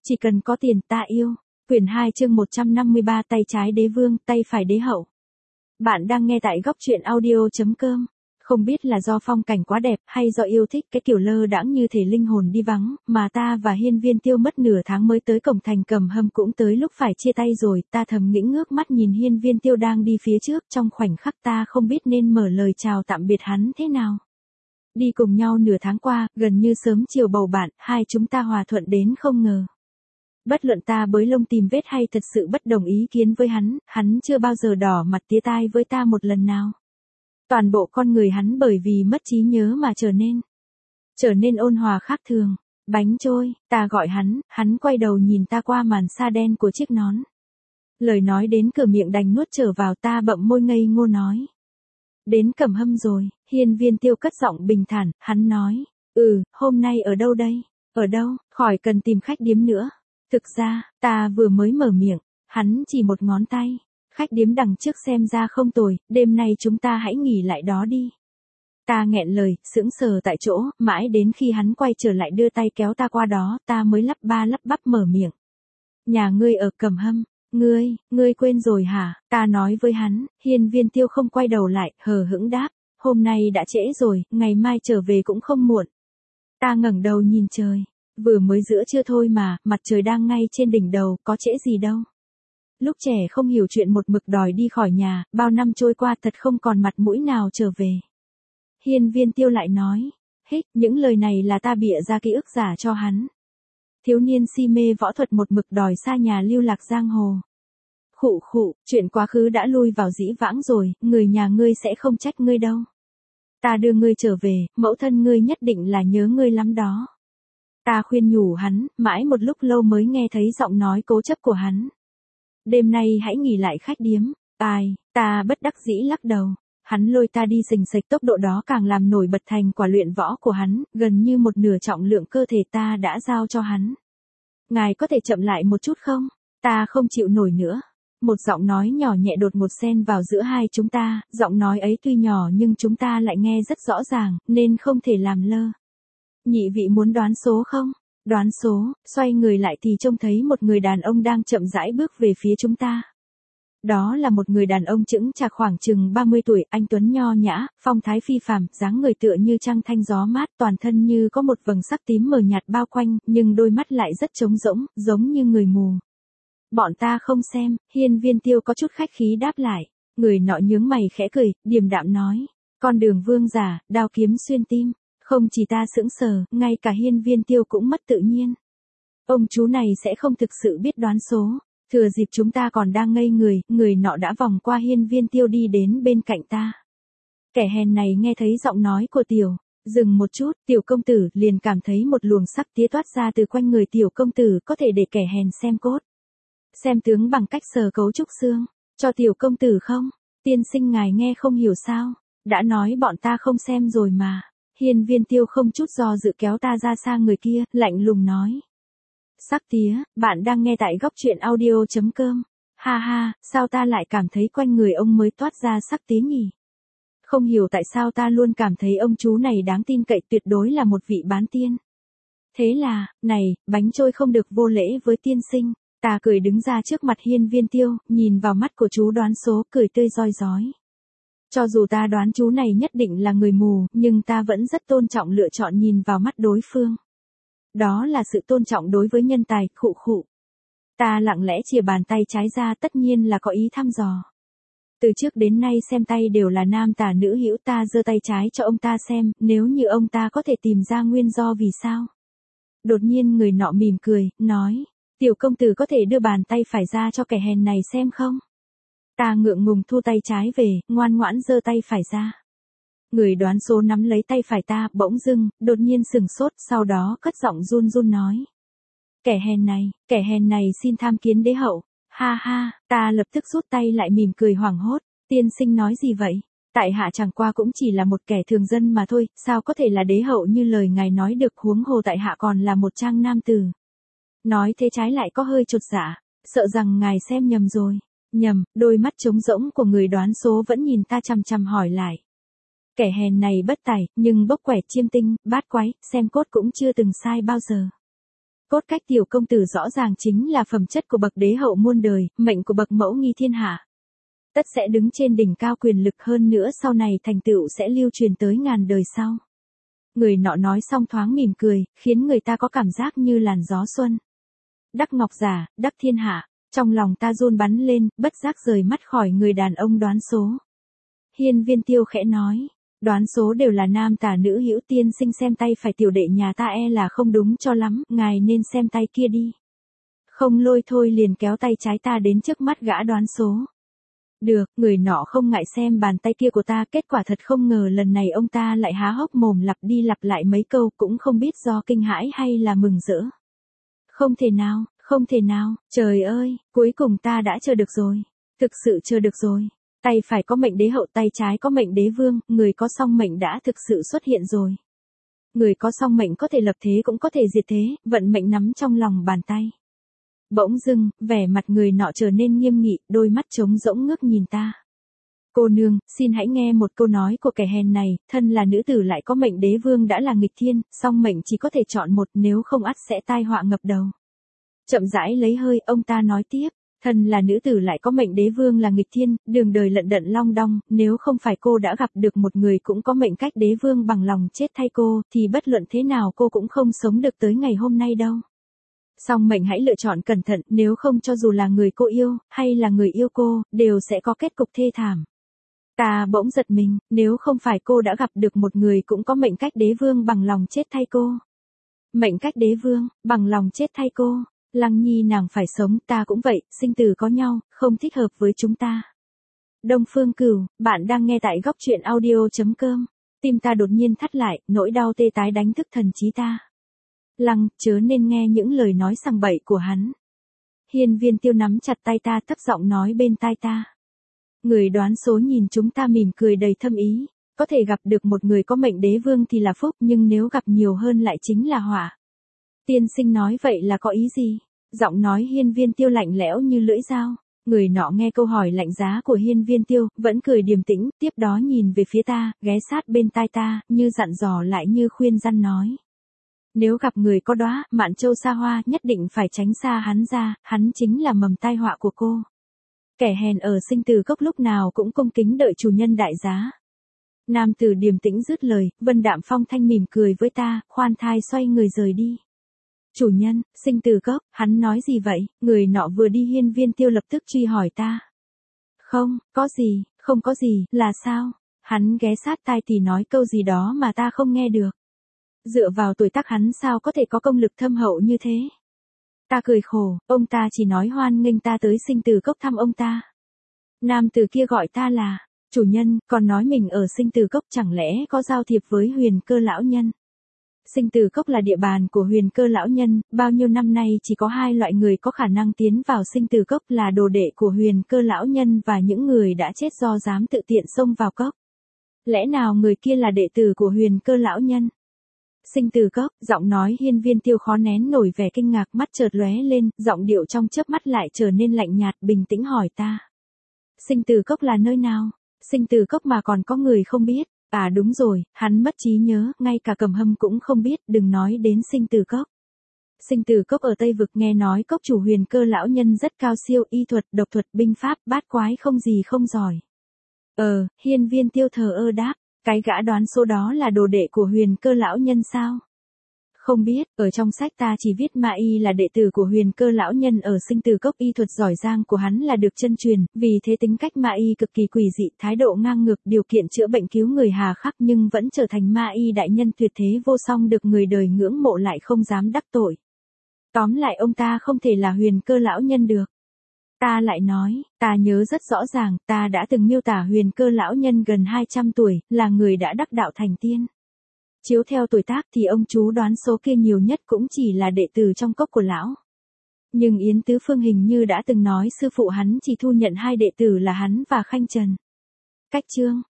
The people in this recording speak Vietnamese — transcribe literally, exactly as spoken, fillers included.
Chỉ cần có tiền ta yêu. Quyển hai chương một trăm năm mươi ba tay trái đế vương, tay phải đế hậu. Bạn đang nghe tại góc truyện audio.com. Không biết là do phong cảnh quá đẹp hay do yêu thích cái kiểu lơ đãng như thể linh hồn đi vắng, mà ta và Hiên Viên Tiêu mất nửa tháng mới tới cổng thành Cầm Hâm, cũng tới lúc phải chia tay rồi. Ta thầm nghĩ ngước mắt nhìn Hiên Viên Tiêu đang đi phía trước, trong khoảnh khắc ta không biết nên mở lời chào tạm biệt hắn thế nào. Đi cùng nhau nửa tháng qua, gần như sớm chiều bầu bạn, hai chúng ta hòa thuận đến không ngờ. Bất luận ta bới lông tìm vết hay thật sự bất đồng ý kiến với hắn, hắn chưa bao giờ đỏ mặt tía tai với ta một lần nào. Toàn bộ con người hắn bởi vì mất trí nhớ mà trở nên, trở nên ôn hòa khác thường. Bánh trôi, ta gọi hắn, hắn quay đầu nhìn ta qua màn sa đen của chiếc nón. Lời nói đến cửa miệng đành nuốt trở vào, ta bậm môi ngây ngô nói. Đến Cầm Hâm rồi. Hiên Viên Tiêu cất giọng bình thản, hắn nói. Ừ, hôm nay ở đâu đây? Ở đâu, khỏi cần tìm khách điếm nữa. Thực ra, ta vừa mới mở miệng, hắn chỉ một ngón tay. Khách điếm đằng trước xem ra không tồi, đêm nay chúng ta hãy nghỉ lại đó đi. Ta nghẹn lời, sững sờ tại chỗ, mãi đến khi hắn quay trở lại đưa tay kéo ta qua đó, ta mới lắp ba lắp bắp mở miệng. Nhà ngươi ở Cầm Hâm, ngươi, ngươi quên rồi hả? Ta nói với hắn. Hiên Viên Tiêu không quay đầu lại, hờ hững đáp. Hôm nay đã trễ rồi, ngày mai trở về cũng không muộn. Ta ngẩng đầu nhìn trời. Vừa mới giữa trưa thôi mà, mặt trời đang ngay trên đỉnh đầu, có trễ gì đâu. Lúc trẻ không hiểu chuyện một mực đòi đi khỏi nhà, bao năm trôi qua thật không còn mặt mũi nào trở về. Hiên Viên Tiêu lại nói. Hích, những lời này là ta bịa ra ký ức giả cho hắn. Thiếu niên si mê võ thuật một mực đòi xa nhà lưu lạc giang hồ. Khụ khụ, chuyện quá khứ đã lui vào dĩ vãng rồi, người nhà ngươi sẽ không trách ngươi đâu. Ta đưa ngươi trở về, mẫu thân ngươi nhất định là nhớ ngươi lắm đó. Ta khuyên nhủ hắn, mãi một lúc lâu mới nghe thấy giọng nói cố chấp của hắn. Đêm nay hãy nghỉ lại khách điếm. Ai, ta bất đắc dĩ lắc đầu. Hắn lôi ta đi sình sạch, tốc độ đó càng làm nổi bật thành quả luyện võ của hắn, gần như một nửa trọng lượng cơ thể ta đã giao cho hắn. Ngài có thể chậm lại một chút không? Ta không chịu nổi nữa. Một giọng nói nhỏ nhẹ đột ngột xen vào giữa hai chúng ta, giọng nói ấy tuy nhỏ nhưng chúng ta lại nghe rất rõ ràng, nên không thể làm lơ. Nhị vị muốn đoán số không? Đoán số, xoay người lại thì trông thấy một người đàn ông đang chậm rãi bước về phía chúng ta. Đó là một người đàn ông chững chạc khoảng chừng ba mươi tuổi, anh tuấn nho nhã, phong thái phi phàm, dáng người tựa như trăng thanh gió mát, toàn thân như có một vầng sắc tím mờ nhạt bao quanh, nhưng đôi mắt lại rất trống rỗng, giống như người mù. Bọn ta không xem. Hiên Viên Tiêu có chút khách khí đáp lại. Người nọ nhướng mày khẽ cười, điềm đạm nói. Con đường vương giả, đao kiếm xuyên tim. Không chỉ ta sững sờ, ngay cả Hiên Viên Tiêu cũng mất tự nhiên. Ông chú này sẽ không thực sự biết đoán số. Thừa dịp chúng ta còn đang ngây người, người nọ đã vòng qua Hiên Viên Tiêu đi đến bên cạnh ta. Kẻ hèn này nghe thấy giọng nói của tiểu. Dừng một chút, tiểu công tử liền cảm thấy một luồng sắc tía toát ra từ quanh người tiểu công tử, có thể để kẻ hèn xem cốt. Xem tướng bằng cách sờ cấu trúc xương. Cho tiểu công tử không? Tiên sinh ngài nghe không hiểu sao? Đã nói bọn ta không xem rồi mà. Hiên Viên Tiêu không chút do dự kéo ta ra xa người kia, lạnh lùng nói. Sắc tía, bạn đang nghe tại góc truyện audio.com. Ha ha, sao ta lại cảm thấy quanh người ông mới toát ra sắc tía nhỉ? Không hiểu tại sao ta luôn cảm thấy ông chú này đáng tin cậy, tuyệt đối là một vị bán tiên. Thế là, này, bánh trôi không được vô lễ với tiên sinh. Ta cười đứng ra trước mặt Hiên Viên Tiêu, nhìn vào mắt của chú đoán số, cười tươi rói rói. Cho dù ta đoán chú này nhất định là người mù, nhưng ta vẫn rất tôn trọng lựa chọn nhìn vào mắt đối phương. Đó là sự tôn trọng đối với nhân tài. Khụ khụ. Ta lặng lẽ chìa bàn tay trái ra, tất nhiên là có ý thăm dò. Từ trước đến nay xem tay đều là nam tả nữ hữu, ta giơ tay trái cho ông ta xem, nếu như ông ta có thể tìm ra nguyên do vì sao. Đột nhiên người nọ mỉm cười, nói. Tiểu công tử có thể đưa bàn tay phải ra cho kẻ hèn này xem không? Ta ngượng ngùng thu tay trái về, ngoan ngoãn giơ tay phải ra. Người đoán số nắm lấy tay phải ta, bỗng dưng, đột nhiên sừng sốt, sau đó cất giọng run run nói. Kẻ hèn này, kẻ hèn này xin tham kiến đế hậu. Ha ha, ta lập tức rút tay lại mỉm cười hoảng hốt. Tiên sinh nói gì vậy? Tại hạ chẳng qua cũng chỉ là một kẻ thường dân mà thôi, sao có thể là đế hậu như lời ngài nói được, huống hồ tại hạ còn là một trang nam tử. Nói thế trái lại có hơi chột dạ, sợ rằng ngài xem nhầm rồi. Nhầm, đôi mắt trống rỗng của người đoán số vẫn nhìn ta chằm chằm hỏi lại. Kẻ hèn này bất tài, nhưng bốc quẻ chiêm tinh, bát quái, xem cốt cũng chưa từng sai bao giờ. Cốt cách tiểu công tử rõ ràng chính là phẩm chất của bậc đế hậu muôn đời, mệnh của bậc mẫu nghi thiên hạ. Tất sẽ đứng trên đỉnh cao quyền lực, hơn nữa sau này thành tựu sẽ lưu truyền tới ngàn đời sau. Người nọ nói xong thoáng mỉm cười, khiến người ta có cảm giác như làn gió xuân. Đắc ngọc giả, đắc thiên hạ, trong lòng ta run bắn lên, bất giác rời mắt khỏi người đàn ông đoán số. Hiên Viên Tiêu khẽ nói, đoán số đều là nam tả nữ hữu, tiên sinh xem tay phải tiểu đệ nhà ta e là không đúng cho lắm, ngài nên xem tay kia đi. Không Lôi thôi liền kéo tay trái ta đến trước mắt gã đoán số. Được, người nọ không ngại xem bàn tay kia của ta, kết quả thật không ngờ lần này ông ta lại há hốc mồm lặp đi lặp lại mấy câu, cũng không biết do kinh hãi hay là mừng rỡ. Không thể nào, không thể nào, trời ơi, cuối cùng ta đã chờ được rồi, thực sự chờ được rồi. Tay phải có mệnh đế hậu, tay trái có mệnh đế vương, người có song mệnh đã thực sự xuất hiện rồi. Người có song mệnh có thể lập thế cũng có thể diệt thế, vận mệnh nắm trong lòng bàn tay. Bỗng dưng, vẻ mặt người nọ trở nên nghiêm nghị, đôi mắt trống rỗng ngước nhìn ta. Cô nương, xin hãy nghe một câu nói của kẻ hèn này, thân là nữ tử lại có mệnh đế vương đã là nghịch thiên, song mệnh chỉ có thể chọn một, nếu không ắt sẽ tai họa ngập đầu. Chậm rãi lấy hơi, ông ta nói tiếp, thân là nữ tử lại có mệnh đế vương là nghịch thiên, đường đời lận đận long đong, nếu không phải cô đã gặp được một người cũng có mệnh cách đế vương bằng lòng chết thay cô, thì bất luận thế nào cô cũng không sống được tới ngày hôm nay đâu. Song mệnh hãy lựa chọn cẩn thận, nếu không cho dù là người cô yêu, hay là người yêu cô, đều sẽ có kết cục thê thảm. Ta bỗng giật mình, nếu không phải cô đã gặp được một người cũng có mệnh cách đế vương bằng lòng chết thay cô. Mệnh cách đế vương, bằng lòng chết thay cô, Lăng Nhi nàng phải sống, ta cũng vậy, sinh tử có nhau, không thích hợp với chúng ta. Đông Phương Cửu, bạn đang nghe tại góc truyện audio chấm com. Tim ta đột nhiên thắt lại, nỗi đau tê tái đánh thức thần trí ta. Lăng, chớ nên nghe những lời nói sằng bậy của hắn. Hiên Viên Tiêu nắm chặt tay ta, thấp giọng nói bên tai ta. Người đoán số nhìn chúng ta mỉm cười đầy thâm ý, có thể gặp được một người có mệnh đế vương thì là phúc, nhưng nếu gặp nhiều hơn lại chính là họa. Tiên sinh nói vậy là có ý gì? Giọng nói Hiên Viên Tiêu lạnh lẽo như lưỡi dao. Người nọ nghe câu hỏi lạnh giá của Hiên Viên Tiêu, vẫn cười điềm tĩnh, tiếp đó nhìn về phía ta, ghé sát bên tai ta, như dặn dò lại như khuyên răn nói. Nếu gặp người có đóa mạn châu xa hoa, nhất định phải tránh xa hắn ra, hắn chính là mầm tai họa của cô. Kẻ hèn ở sinh tử cốc lúc nào cũng cung kính đợi chủ nhân đại giá. Nam tử điềm tĩnh dứt lời, Vân Đạm Phong thanh mỉm cười với ta, khoan thai xoay người rời đi. Chủ nhân, sinh tử cốc, hắn nói gì vậy? Người nọ vừa đi. Hiên Viên Tiêu lập tức truy hỏi ta. Không, có gì, không có gì, là sao? Hắn ghé sát tai thì nói câu gì đó mà ta không nghe được. Dựa vào tuổi tác hắn sao có thể có công lực thâm hậu như thế? Ta cười khổ, ông ta chỉ nói hoan nghênh ta tới sinh tử cốc thăm ông ta. Nam tử kia gọi ta là chủ nhân, còn nói mình ở sinh tử cốc, chẳng lẽ có giao thiệp với Huyền Cơ lão nhân? Sinh tử cốc là địa bàn của Huyền Cơ lão nhân, bao nhiêu năm nay chỉ có hai loại người có khả năng tiến vào sinh tử cốc, là đồ đệ của Huyền Cơ lão nhân và những người đã chết do dám tự tiện xông vào cốc. Lẽ nào người kia là đệ tử của Huyền Cơ lão nhân? Sinh tử cốc, giọng nói Hiên Viên Tiêu khó nén nổi vẻ kinh ngạc, mắt chợt lóe lên, giọng điệu trong chớp mắt lại trở nên lạnh nhạt, bình tĩnh hỏi ta. Sinh tử cốc là nơi nào? Sinh tử cốc mà còn có người không biết? À đúng rồi, hắn mất trí nhớ, ngay cả Cầm Hâm cũng không biết, đừng nói đến sinh tử cốc. Sinh tử cốc ở Tây Vực, nghe nói cốc chủ Huyền Cơ lão nhân rất cao siêu, y thuật, độc thuật, binh pháp, bát quái không gì không giỏi. Ờ, Hiên Viên Tiêu thờ ơ đáp. Cái gã đoán số đó là đồ đệ của Huyền Cơ lão nhân sao? Không biết, ở trong sách ta chỉ viết Ma Y là đệ tử của Huyền Cơ lão nhân ở sinh tử cốc, y thuật giỏi giang của hắn là được chân truyền, vì thế tính cách Ma Y cực kỳ quỷ dị, thái độ ngang ngược, điều kiện chữa bệnh cứu người hà khắc, nhưng vẫn trở thành Ma Y đại nhân tuyệt thế vô song, được người đời ngưỡng mộ lại không dám đắc tội. Tóm lại ông ta không thể là Huyền Cơ lão nhân được. Ta lại nói, ta nhớ rất rõ ràng, ta đã từng miêu tả Huyền Cơ lão nhân gần hai trăm tuổi, là người đã đắc đạo thành tiên. Chiếu theo tuổi tác thì ông chú đoán số kia nhiều nhất cũng chỉ là đệ tử trong cốc của lão. Nhưng Yến Tứ Phương hình như đã từng nói sư phụ hắn chỉ thu nhận hai đệ tử là hắn và Khanh Trần. Cách chương